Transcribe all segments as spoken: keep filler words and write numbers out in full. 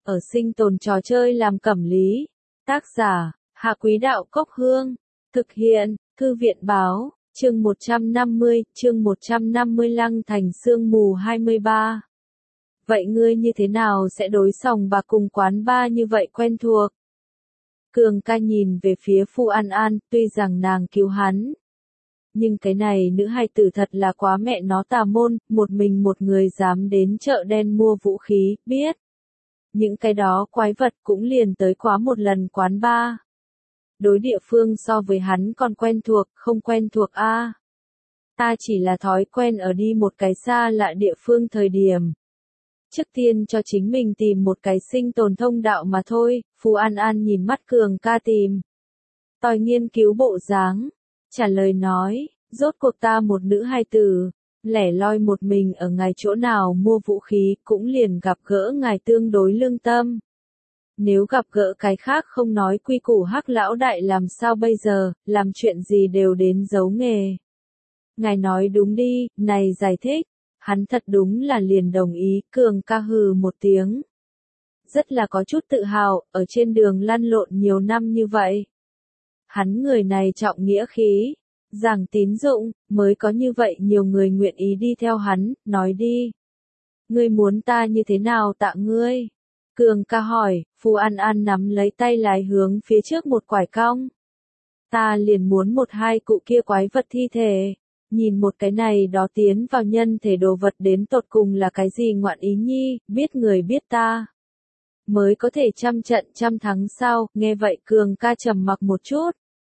ở sinh tồn trò chơi làm cẩm lý. Tác giả, Hạ Quý Đạo Cốc Hương. Thực hiện, Thư viện Báo, chương một trăm năm mươi, chương một trăm năm mươi Lăng Thành Sương Mù hai mươi ba. Vậy ngươi như thế nào sẽ đối sòng bạc cùng quán bar như vậy quen thuộc? Cường ca nhìn về phía Phu An An, tuy rằng nàng cứu hắn. Nhưng cái này nữ hài tử thật là quá mẹ nó tà môn, một mình một người dám đến chợ đen mua vũ khí, biết. Những cái đó quái vật cũng liền tới quá một lần quán bar. Đối địa phương so với hắn còn quen thuộc, không quen thuộc a. À. Ta chỉ là thói quen ở đi một cái xa lạ địa phương thời điểm. Trước tiên cho chính mình tìm một cái sinh tồn thông đạo mà thôi, Phu An An nhìn mắt Cường ca tìm. Tòi nghiên cứu bộ dáng, trả lời nói, rốt cuộc ta một nữ hài tử, lẻ loi một mình ở ngài chỗ nào mua vũ khí cũng liền gặp gỡ ngài tương đối lương tâm. Nếu gặp gỡ cái khác không nói quy củ hắc lão đại làm sao bây giờ, làm chuyện gì đều đến giấu nghề. Ngài nói đúng đi, này giải thích. Hắn thật đúng là liền đồng ý, Cường ca hừ một tiếng. Rất là có chút tự hào, ở trên đường lăn lộn nhiều năm như vậy. Hắn người này trọng nghĩa khí, giảng tín dụng, mới có như vậy nhiều người nguyện ý đi theo hắn, nói đi. Ngươi muốn ta như thế nào tạ ngươi? Cường ca hỏi, Phu An An nắm lấy tay lái hướng phía trước một quải cong. Ta liền muốn một hai cụ kia quái vật thi thể. Nhìn một cái này đó tiến vào nhân thể đồ vật đến tột cùng là cái gì ngoạn ý nhi, biết người biết ta. Mới có thể trăm trận trăm thắng sao, nghe vậy Cường ca trầm mặc một chút.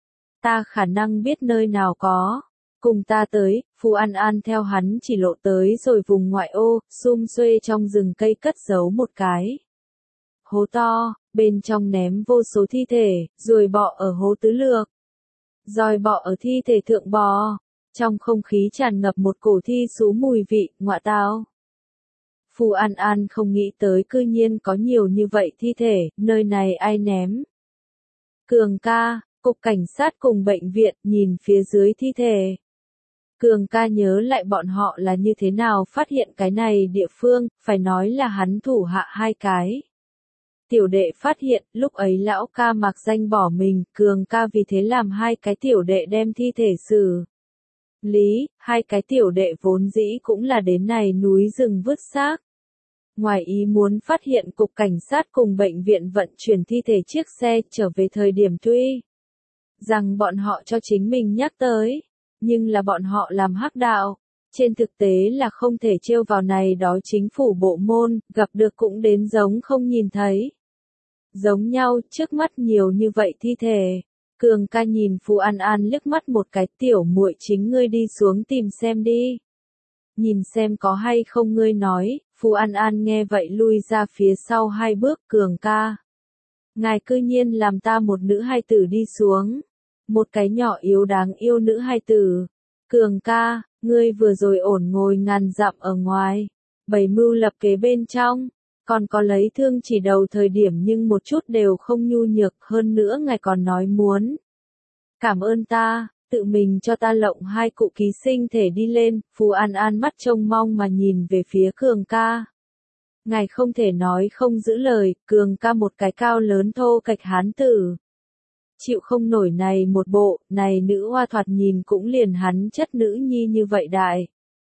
Ta khả năng biết nơi nào có. Cùng ta tới, Phu An An theo hắn chỉ lộ tới rồi vùng ngoại ô, sum xuê trong rừng cây cất giấu một cái. Hố to, bên trong ném vô số thi thể, ruồi bọ ở hố tứ lược. Roi bọ ở thi thể thượng bò. Trong không khí tràn ngập một cổ thi xú mùi vị, ngọa tao. Phu An An không nghĩ tới cư nhiên có nhiều như vậy thi thể, nơi này ai ném. Cường ca, cục cảnh sát cùng bệnh viện, nhìn phía dưới thi thể. Cường ca nhớ lại bọn họ là như thế nào phát hiện cái này địa phương, phải nói là hắn thủ hạ hai cái. Tiểu đệ phát hiện, lúc ấy lão ca mặc danh bỏ mình, Cường ca vì thế làm hai cái tiểu đệ đem thi thể xử lý, hai cái tiểu đệ vốn dĩ cũng là đến này núi rừng vứt xác. Ngoài ý muốn phát hiện cục cảnh sát cùng bệnh viện vận chuyển thi thể chiếc xe trở về thời điểm tuy rằng bọn họ cho chính mình nhắc tới, nhưng là bọn họ làm hắc đạo, trên thực tế là không thể trêu vào này đó chính phủ bộ môn, gặp được cũng đến giống không nhìn thấy. Giống nhau, trước mắt nhiều như vậy thi thể. Cường ca nhìn Phu An An liếc mắt một cái, tiểu muội chính ngươi đi xuống tìm xem đi. Nhìn xem có hay không ngươi nói, Phu An An nghe vậy lui ra phía sau hai bước, Cường ca. Ngài cư nhiên làm ta một nữ hài tử đi xuống. Một cái nhỏ yếu đáng yêu nữ hài tử. Cường ca, ngươi vừa rồi ổn ngồi ngàn dặm ở ngoài. Bày mưu lập kế bên trong. Còn có lấy thương chỉ đầu thời điểm nhưng một chút đều không nhu nhược, hơn nữa ngài còn nói muốn. Cảm ơn ta, tự mình cho ta lộng hai cụ ký sinh thể đi lên, Phu An An mắt trông mong mà nhìn về phía Cường ca. Ngài không thể nói không giữ lời, Cường ca một cái cao lớn thô kệch hán tử. Chịu không nổi này một bộ, này nữ hoa thoạt nhìn cũng liền hắn chất nữ nhi như vậy đại.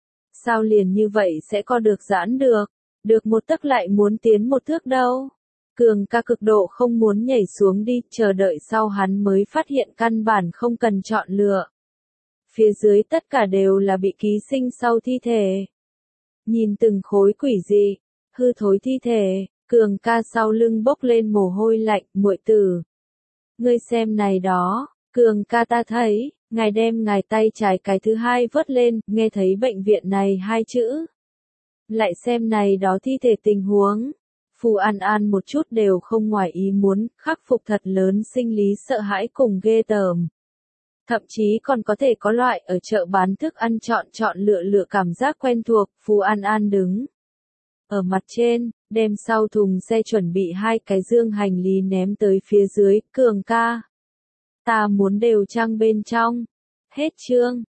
Sao liền như vậy sẽ có được giãn được? Được một tấc lại muốn tiến một thước đâu. Cường ca cực độ không muốn nhảy xuống đi, chờ đợi sau hắn mới phát hiện căn bản không cần chọn lựa. Phía dưới tất cả đều là bị ký sinh sau thi thể. Nhìn từng khối quỷ dị, hư thối thi thể, Cường ca sau lưng bốc lên mồ hôi lạnh, muội tử. Ngươi xem này đó, Cường ca ta thấy, ngài đem ngài tay trái cái thứ hai vớt lên, nghe thấy bệnh viện này hai chữ. Lại xem này đó thi thể tình huống. Phu An An một chút đều không ngoài ý muốn, khắc phục thật lớn sinh lý sợ hãi cùng ghê tởm. Thậm chí còn có thể có loại ở chợ bán thức ăn chọn chọn lựa lựa cảm giác quen thuộc, Phu An An đứng. Ở mặt trên, đem sau thùng xe chuẩn bị hai cái dương hành lý ném tới phía dưới, Cường ca. Ta muốn đều trang bên trong. Hết chương.